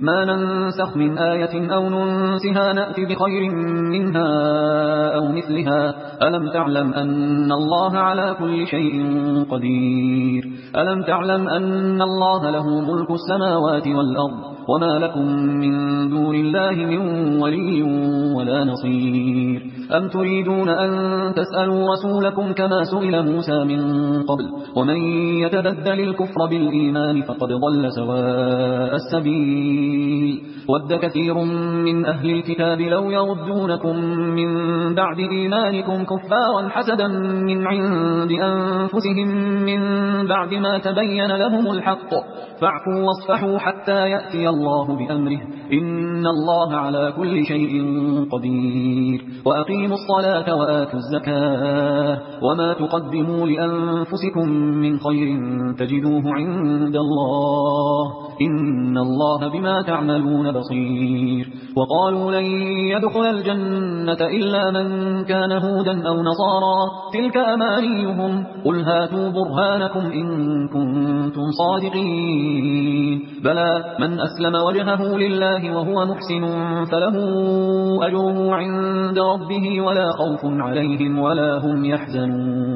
ما ننسخ من آية أو ننسها نأت بخير منها أو مثلها ألم تعلم أن الله على كل شيء قدير ألم تعلم أن الله له ملك السماوات والأرض وما لكم من دون الله من ولي ولا نصير أم تريدون أن تسألوا رسولكم كما سئل موسى من قبل ومن يتبدل الكفر بالإيمان فقد ضل سواء السبيل ود كثير من أهل الكتاب لو يردونكم من بعد إيمانكم كفارا حسدا من عند أنفسهم من بعد ما تبين لهم الحق فاعفوا واصفحوا حتى يأتي الله بأمره إن الله على كل شيء قدير وأقيموا الصلاة وآتوا الزكاة وما تقدموا لأنفسكم من خير تجدوه عند الله إن الله بما تعملون بصير وقالوا لن يدخل الجنة إلا من كان هودا أو نصارى تلك أمانيهم قل هاتوا برهانكم إن كنتم صادقين بلى من أسلم وجهه لله وهو محسن فله أجره عند ربه ولا خوف عليهم ولا هم يحزنون